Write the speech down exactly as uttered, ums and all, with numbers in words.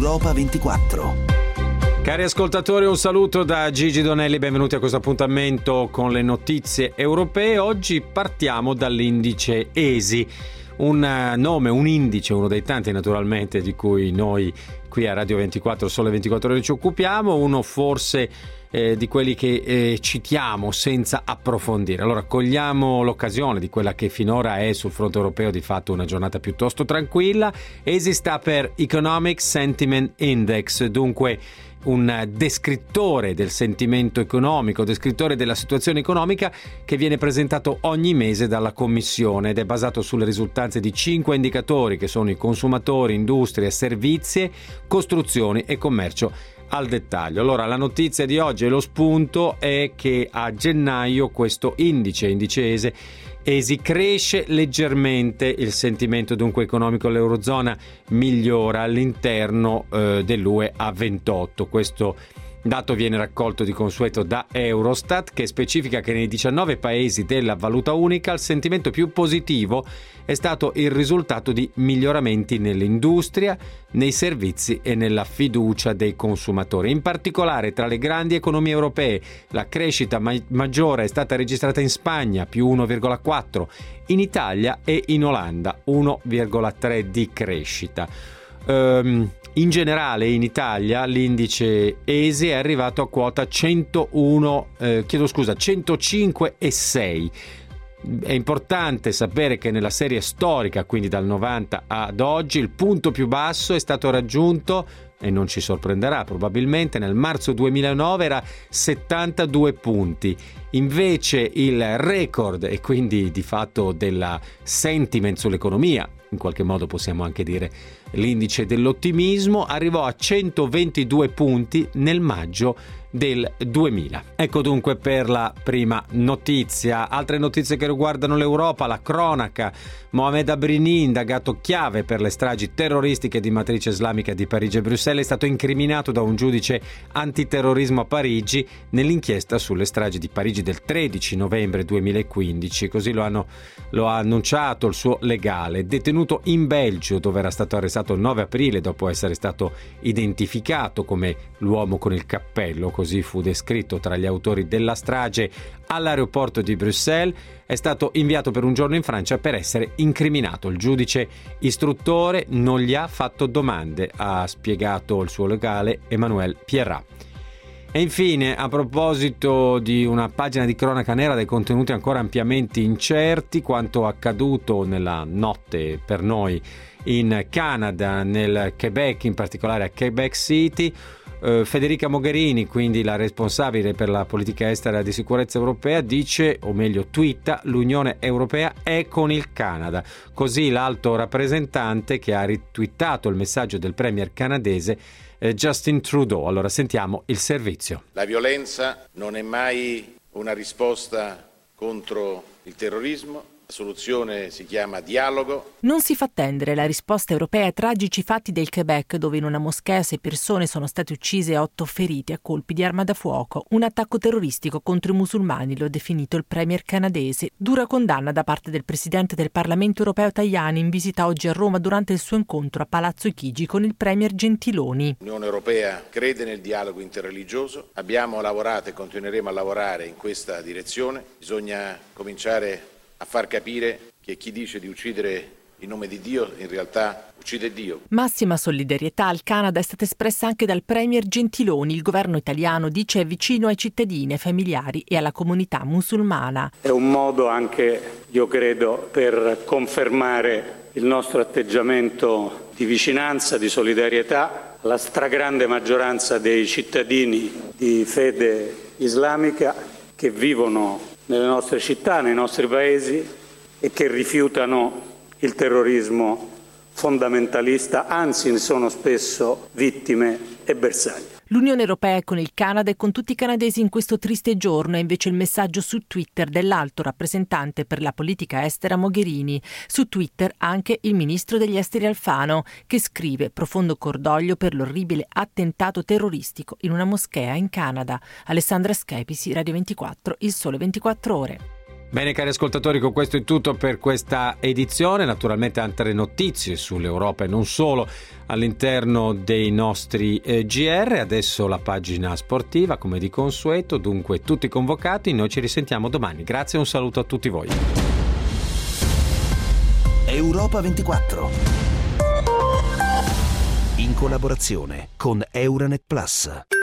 Europa ventiquattro. Cari ascoltatori, un saluto da Gigi Donelli, benvenuti a questo appuntamento con le notizie europee. Oggi partiamo dall'indice E S I, un nome, un indice, uno dei tanti naturalmente di cui noi qui a Radio ventiquattro, Sole ventiquattro Ore ci occupiamo, uno forse eh, di quelli che eh, citiamo senza approfondire. Allora cogliamo l'occasione di quella che finora è sul fronte europeo di fatto una giornata piuttosto tranquilla. E S I sta per Economic Sentiment Index, dunque un descrittore del sentimento economico, descrittore della situazione economica che viene presentato ogni mese dalla Commissione ed è basato sulle risultanze di cinque indicatori che sono i consumatori, industria, servizi, costruzioni e commercio al dettaglio. Allora la notizia di oggi e lo spunto è che a gennaio questo indice, indice E S I, E S I cresce leggermente, il sentimento dunque economico dell'Eurozona migliora all'interno eh, dell'U E a ventotto. Questo dato viene raccolto di consueto da Eurostat, che specifica che nei diciannove paesi della valuta unica il sentimento più positivo è stato il risultato di miglioramenti nell'industria, nei servizi e nella fiducia dei consumatori. In particolare tra le grandi economie europee la crescita ma- maggiore è stata registrata in Spagna, più uno virgola quattro, in Italia e in Olanda, uno virgola tre di crescita. Um, in generale in Italia l'indice E S I è arrivato a quota centouno, eh, chiedo scusa, centocinque virgola sei. È importante sapere che nella serie storica, quindi dal novanta ad oggi, il punto più basso è stato raggiunto, e non ci sorprenderà probabilmente, nel marzo duemilanove era settantadue punti. Invece il record, e quindi di fatto della sentiment sull'economia, in qualche modo possiamo anche dire l'indice dell'ottimismo, arrivò a centoventidue punti nel maggio del duemila. Ecco dunque per la prima notizia. Altre notizie che riguardano l'Europa: la cronaca. Mohamed Abrini, indagato chiave per le stragi terroristiche di matrice islamica di Parigi e Bruxelles, è stato incriminato da un giudice antiterrorismo a Parigi nell'inchiesta sulle stragi di Parigi del tredici novembre duemilaquindici. Così lo, hanno, lo ha annunciato il suo legale. Detenuto in Belgio, dove era stato arrestato il nove aprile dopo essere stato identificato come l'uomo con il cappello, così fu descritto tra gli autori della strage all'aeroporto di Bruxelles, è stato inviato per un giorno in Francia per essere incriminato. Il giudice istruttore non gli ha fatto domande, ha spiegato il suo legale Emmanuel Pierrat. E infine, a proposito di una pagina di cronaca nera dai contenuti ancora ampiamente incerti, quanto accaduto nella notte per noi in Canada, nel Quebec, in particolare a Quebec City, Uh, Federica Mogherini, quindi la responsabile per la politica estera e di sicurezza europea, dice, o meglio twitta: l'Unione Europea è con il Canada. Così l'alto rappresentante, che ha ritwittato il messaggio del premier canadese eh, Justin Trudeau. Allora sentiamo il servizio. La violenza non è mai una risposta contro il terrorismo. La soluzione si chiama dialogo. Non si fa attendere la risposta europea ai tragici fatti del Quebec, dove in una moschea sei persone sono state uccise e otto ferite a colpi di arma da fuoco. Un attacco terroristico contro i musulmani, lo ha definito il premier canadese. Dura condanna da parte del presidente del Parlamento europeo Tajani, in visita oggi a Roma durante il suo incontro a Palazzo Chigi con il premier Gentiloni. L'Unione Europea crede nel dialogo interreligioso. Abbiamo lavorato e continueremo a lavorare in questa direzione. Bisogna cominciare a far capire che chi dice di uccidere in nome di Dio in realtà uccide Dio. Massima solidarietà al Canada è stata espressa anche dal premier Gentiloni. Il governo italiano dice è vicino ai cittadini, ai familiari e alla comunità musulmana. È un modo anche, io credo, per confermare il nostro atteggiamento di vicinanza, di solidarietà alla stragrande maggioranza dei cittadini di fede islamica che vivono nelle nostre città, nei nostri paesi e che rifiutano il terrorismo fondamentalista, anzi ne sono spesso vittime e bersagli. L'Unione Europea è con il Canada e con tutti i canadesi in questo triste giorno, è invece il messaggio su Twitter dell'alto rappresentante per la politica estera Mogherini. Su Twitter anche il ministro degli esteri Alfano, che scrive profondo cordoglio per l'orribile attentato terroristico in una moschea in Canada. Alessandra Schepisi, Radio ventiquattro, Il Sole ventiquattro Ore. Bene cari ascoltatori, con questo è tutto per questa edizione. Naturalmente altre notizie sull'Europa e non solo all'interno dei nostri eh, G R. Adesso la pagina sportiva come di consueto, dunque tutti convocati, noi ci risentiamo domani. Grazie e un saluto a tutti voi. Europa ventiquattro, in collaborazione con Euranet Plus.